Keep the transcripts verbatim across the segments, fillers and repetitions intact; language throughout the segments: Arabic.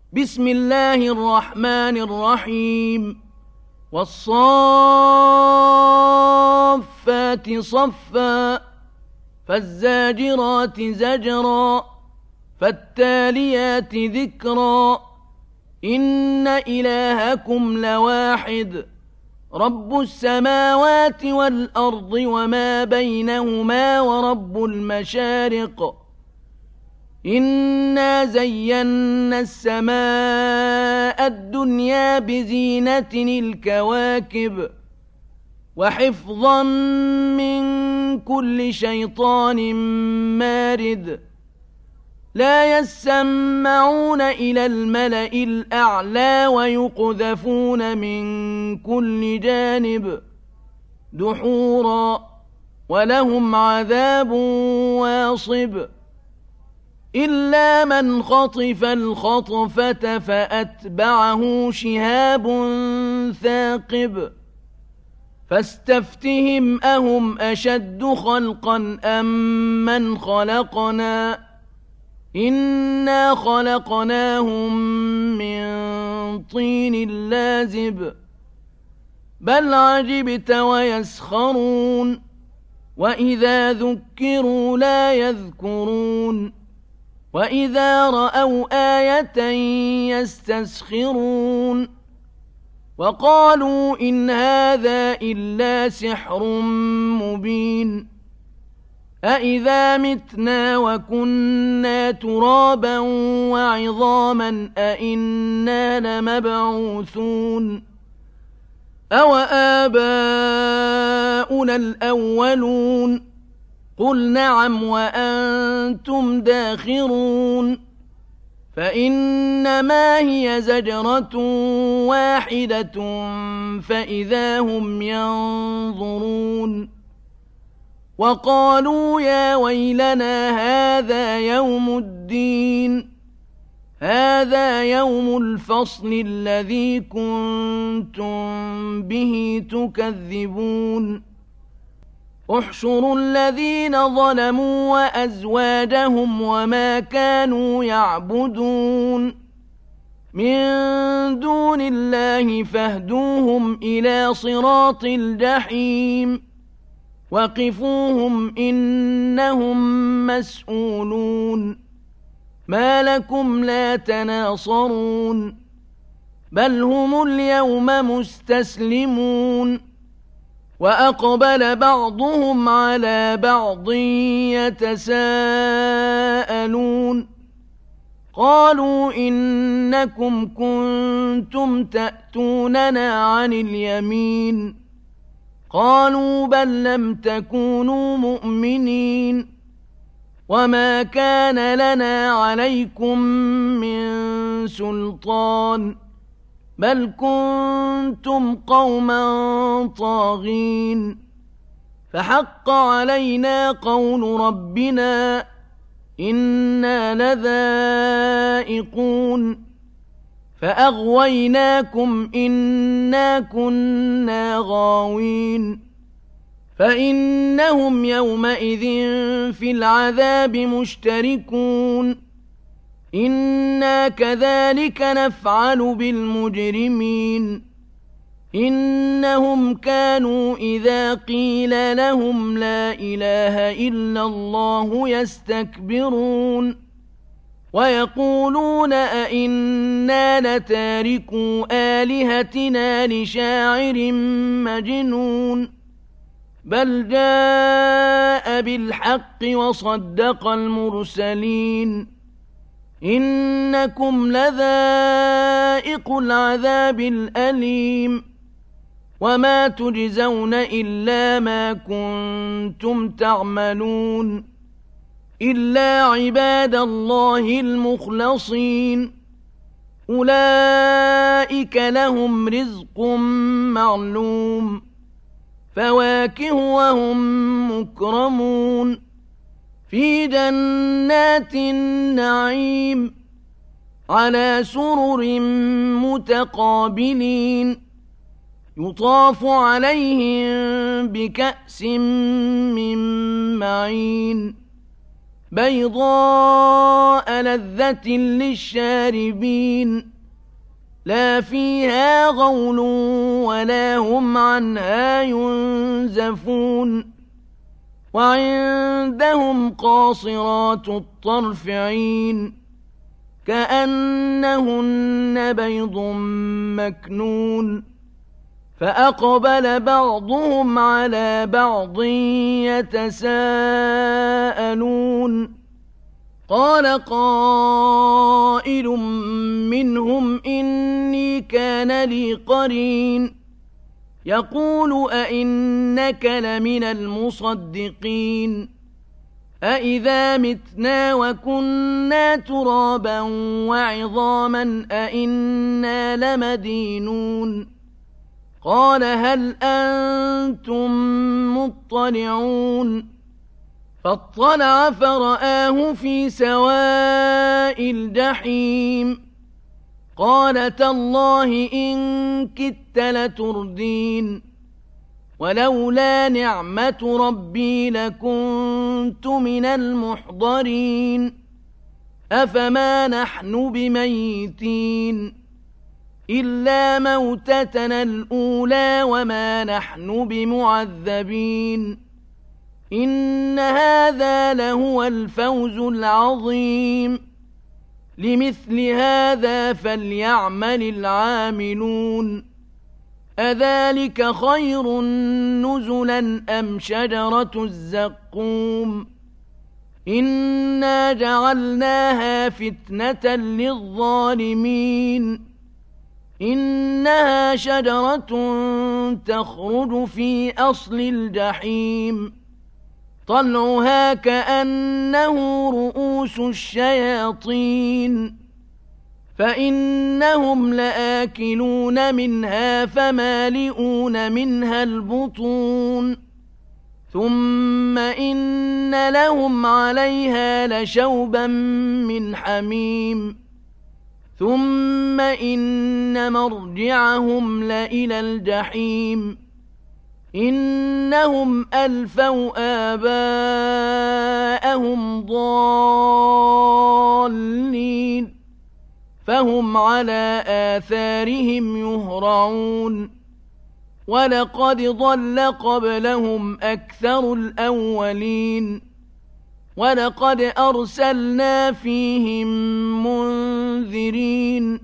بسم الله الرحمن الرحيم والصافات صفا فالزاجرات زجرا فالتاليات ذكرا إن إلهكم لواحد رب السماوات والأرض وما بينهما ورب المشارق إنا زينا السماء الدنيا بزينة الكواكب وحفظا من كل شيطان مارد لا يسمعون إلى الملأ الأعلى ويقذفون من كل جانب دحورا ولهم عذاب واصب إلا من خطف الخطفة فأتبعه شهاب ثاقب فاستفتهم أهم أشد خلقا أم من خلقنا إنا خلقناهم من طين لازب بل عجبت ويسخرون وإذا ذكروا لا يذكرون وإذا رأوا آية يستسخرون وقالوا إن هذا إلا سحر مبين أإذا متنا وكنا ترابا وعظاما أإنا لمبعوثون أو آباؤنا الأولون قل نعم وأنتم داخرون فإنما هي زجرة واحدة فإذا هم ينظرون وقالوا يا ويلنا هذا يوم الدين هذا يوم الفصل الذي كنتم به تكذبون احشروا الذين ظلموا وأزواجهم وما كانوا يعبدون من دون الله فاهدوهم إلى صراط الجحيم وقفوهم إنهم مسؤولون ما لكم لا تناصرون بل هم اليوم مستسلمون وأقبل بعضهم على بعض يتساءلون قالوا إنكم كنتم تأتوننا عن اليمين قالوا بل لم تكونوا مؤمنين وما كان لنا عليكم من سلطان بل كنتم قوما طاغين فحق علينا قول ربنا إنا لذائقون فأغويناكم إنا كنا غاوين فإنهم يومئذ في العذاب مشتركون إنا كذلك نفعل بالمجرمين إنهم كانوا إذا قيل لهم لا إله إلا الله يستكبرون ويقولون أئنا لتاركو آلهتنا لشاعر مجنون بل جاء بالحق وصدق المرسلين إنكم لذائق العذاب الأليم وما تجزون إلا ما كنتم تعملون إلا عباد الله المخلصين أولئك لهم رزق معلوم فواكه وهم مكرمون في جنات النعيم على سرر متقابلين يطاف عليهم بكأس من معين بيضاء لذة للشاربين لا فيها غول ولا هم عنها ينزفون وعندهم قاصرات الطرف عين كأنهن بيض مكنون فأقبل بعضهم على بعض يتساءلون قال قائل منهم إني كان لي قرين يقول أئنك لمن المصدقين أئذا متنا وكنا ترابا وعظاما أئنا لمدينون قال هل أنتم مطلعون فاطلع فرآه في سواء الجحيم قال تالله إن كدت لتردين ولولا نعمة ربي لكنت من المحضرين أفما نحن بميتين إلا موتتنا الأولى وما نحن بمعذبين إن هذا لهو الفوز العظيم لمثل هذا فليعمل العاملون أذلك خير نزلا أم شجرة الزقوم إنا جعلناها فتنة للظالمين إنها شجرة تخرج في أصل الجحيم طلعها كأنه رؤوس الشياطين فإنهم لآكلون منها فمالئون منها البطون ثم إن لهم عليها لشوبا من حميم ثم إن مرجعهم لإلى الجحيم إنهم ألفوا آباءهم ضالين فهم على آثارهم يهرعون ولقد ضل قبلهم أكثر الأولين ولقد أرسلنا فيهم منذرين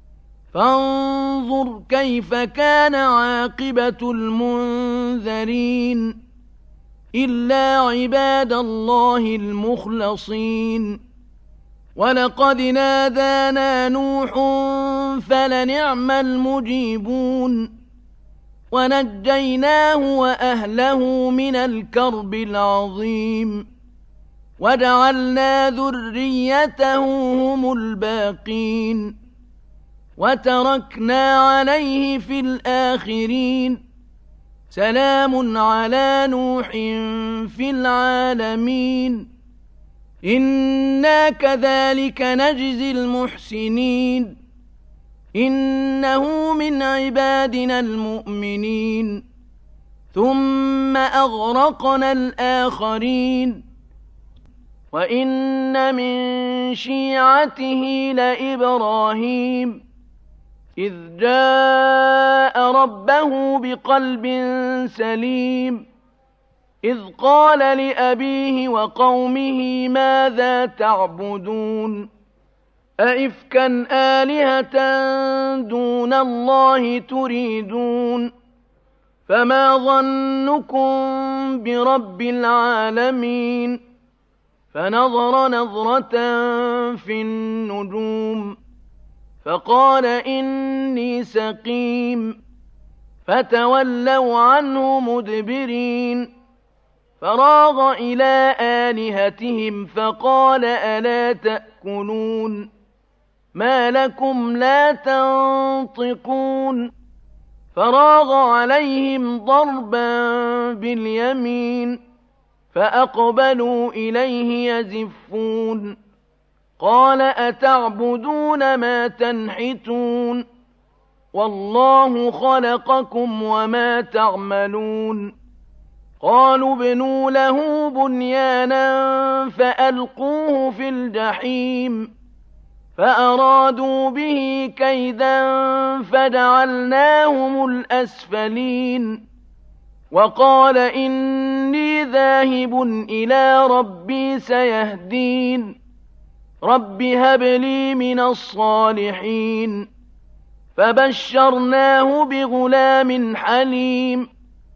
فانظر كيف كان عاقبة المنذرين إلا عباد الله المخلصين ولقد نادانا نوح فلنعم المجيبون ونجيناه وأهله من الكرب العظيم وجعلنا ذريته هم الباقين وتركنا عليه في الآخرين سلام على نوح في العالمين إنا كذلك نجزي المحسنين إنه من عبادنا المؤمنين ثم أغرقنا الآخرين وإن من شيعته لإبراهيم إذ جاء ربه بقلب سليم إذ قال لأبيه وقومه ماذا تعبدون أئفكا آلهة دون الله تريدون فما ظنكم برب العالمين فنظر نظرة في النجوم فقال إني سقيم فتولوا عنه مدبرين فراغ إلى آلهتهم فقال ألا تأكلون ما لكم لا تنطقون فراغ عليهم ضربا باليمين فأقبلوا إليه يزفون قال أتعبدون ما تنحتون والله خلقكم وما تعملون قالوا ابنوا له بنيانا فألقوه في الجحيم فأرادوا به كيدا فجعلناهم الأسفلين وقال إني ذاهب إلى ربي سيهدين رب هب لي من الصالحين فبشرناه بغلام حليم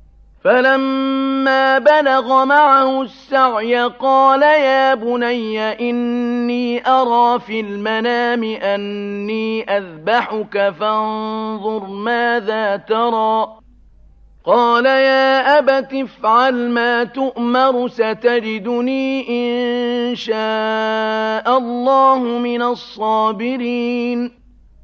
فلما بلغ معه السعي قال يا بني إني أرى في المنام أني أذبحك فانظر ماذا ترى قال يا أبت افعل ما تؤمر ستجدني إن شاء الله من الصابرين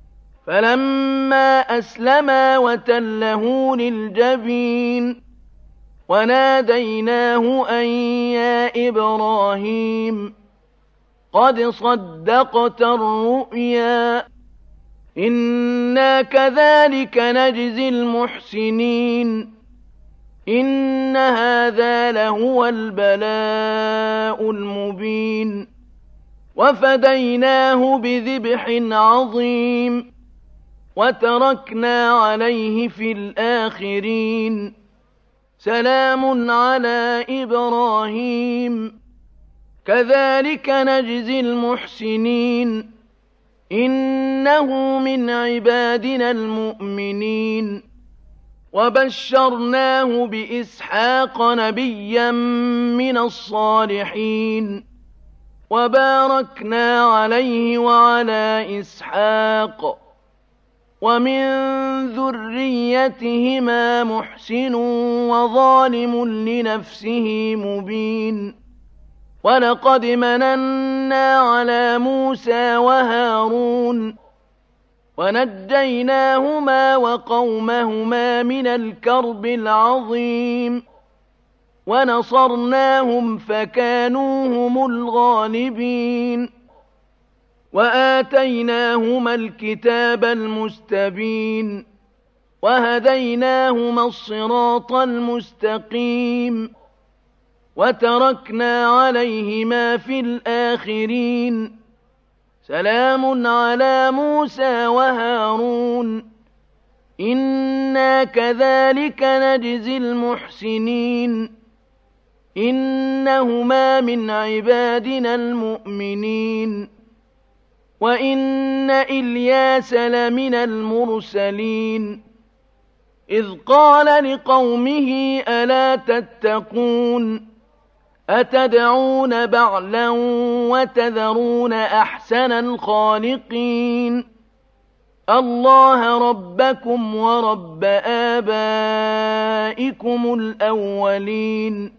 فلما أسلما وتله للجبين وناديناه أن يا إبراهيم قد صدقت الرؤيا إنا كذلك نجزي المحسنين إن هذا لهو البلاء المبين وفديناه بذبح عظيم وتركنا عليه في الآخرين سلام على إبراهيم كذلك نجزي المحسنين إنه من عبادنا المؤمنين وبشرناه بإسحاق نبيا من الصالحين وباركنا عليه وعلى إسحاق ومن ذريتهما محسن وظالم لنفسه مبين ولقد مننا على موسى وهارون ونجيناهما وقومهما من الكرب العظيم ونصرناهم فكانوا هم الغالبين وآتيناهما الكتاب المستبين وهديناهما الصراط المستقيم وتركنا عليهما في الآخرين سلام على موسى وهارون إنا كذلك نجزي المحسنين إنهما من عبادنا المؤمنين وإن إلياس لمن المرسلين إذ قال لقومه ألا تتقون أتدعون بعلا وتذرون أحسن الخالقين الله ربكم ورب آبائكم الأولين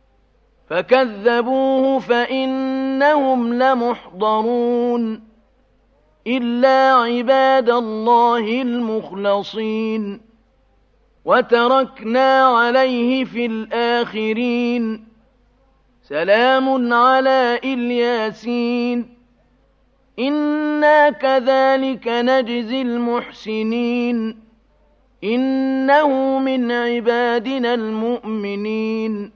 فكذبوه فإنهم لمحضرون إلا عباد الله المخلصين وتركنا عليه في الآخرين سلام على الياسين إنا كذلك نجزي المحسنين إنه من عبادنا المؤمنين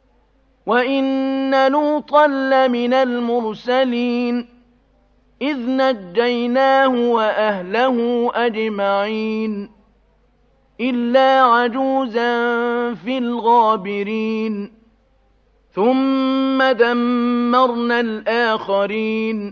وإن لوطا لمن المرسلين إذ نجيناه وأهله أجمعين إلا عجوزا في الغابرين ثم دمرنا الآخرين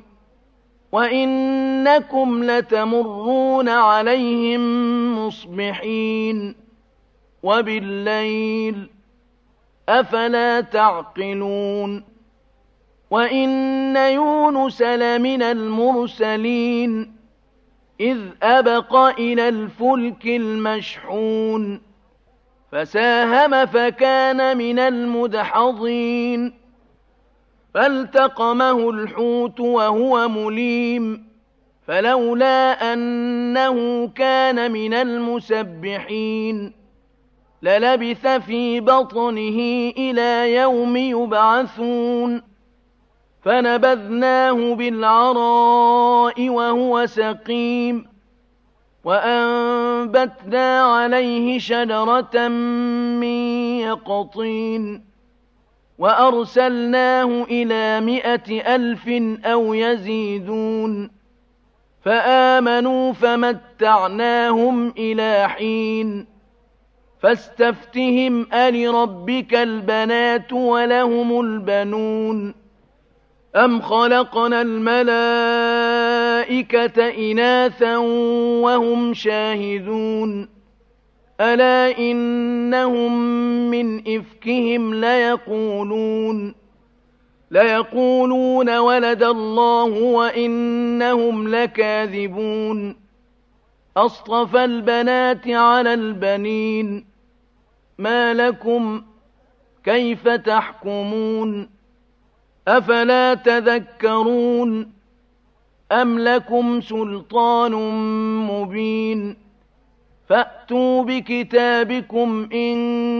وإنكم لتمرون عليهم مصبحين وبالليل أفلا تعقلون وإن يونس لمن المرسلين إذ أبق إلى الفلك المشحون فساهم فكان من المدحضين فالتقمه الحوت وهو مليم فلولا أنه كان من المسبحين للبث في بطنه إلى يوم يبعثون فنبذناه بالعراء وهو سقيم وأنبتنا عليه شجرة من يقطين وأرسلناه إلى مائة ألف أو يزيدون فآمنوا فمتعناهم إلى حين فاستفتهم ألربك البنات ولهم البنون أم خلقنا الملائكة إناثا وهم شاهدون ألا إنهم من إفكهم ليقولون ليقولون ولد الله وإنهم لكاذبون أصطفى البنات على البنين ما لكم كيف تحكمون أفلا تذكرون أم لكم سلطان مبين فأتوا بكتابكم إن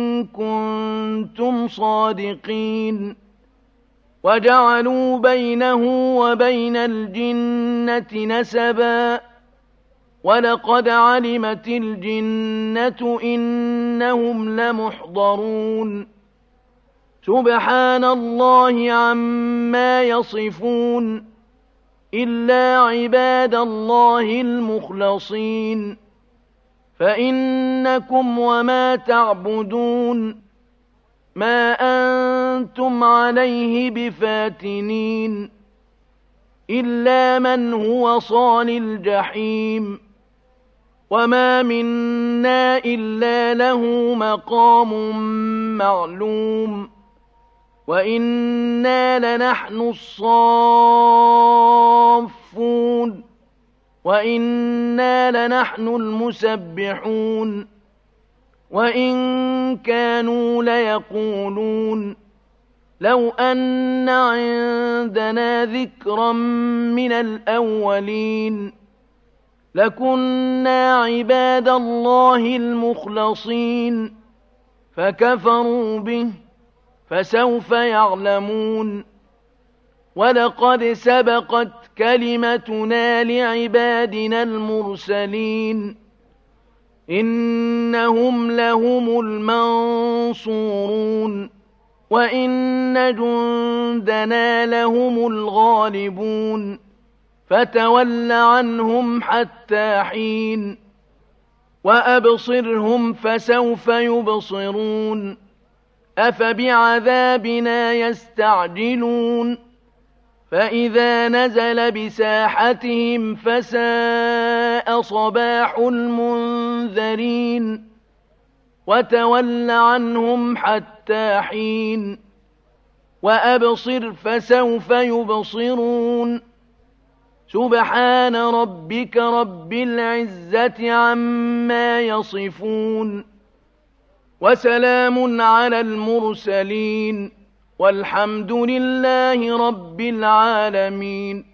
كنتم صادقين وجعلوا بينه وبين الجنة نسبا ولقد علمت الجنة إنهم لمحضرون سبحان الله عما يصفون إلا عباد الله المخلصين فإنكم وما تعبدون ما أنتم عليه بفاتنين إلا من هو صال الجحيم وما منا إلا له مقام معلوم وإنا لنحن الصافون وإنا لنحن المسبحون وإن كانوا ليقولون لو أن عندنا ذكرا من الأولين لكنا عباد الله المخلصين فكفروا به فسوف يعلمون ولقد سبقت كلمتنا لعبادنا المرسلين إنهم لهم المنصورون وإن جندنا لهم الغالبون فتول عنهم حتى حين وأبصرهم فسوف يبصرون أفبعذابنا يستعجلون فإذا نزل بساحتهم فساء صباح المنذرين وتول عنهم حتى حين وأبصر فسوف يبصرون سبحان ربك رب العزة عما يصفون وسلام على المرسلين والحمد لله رب العالمين.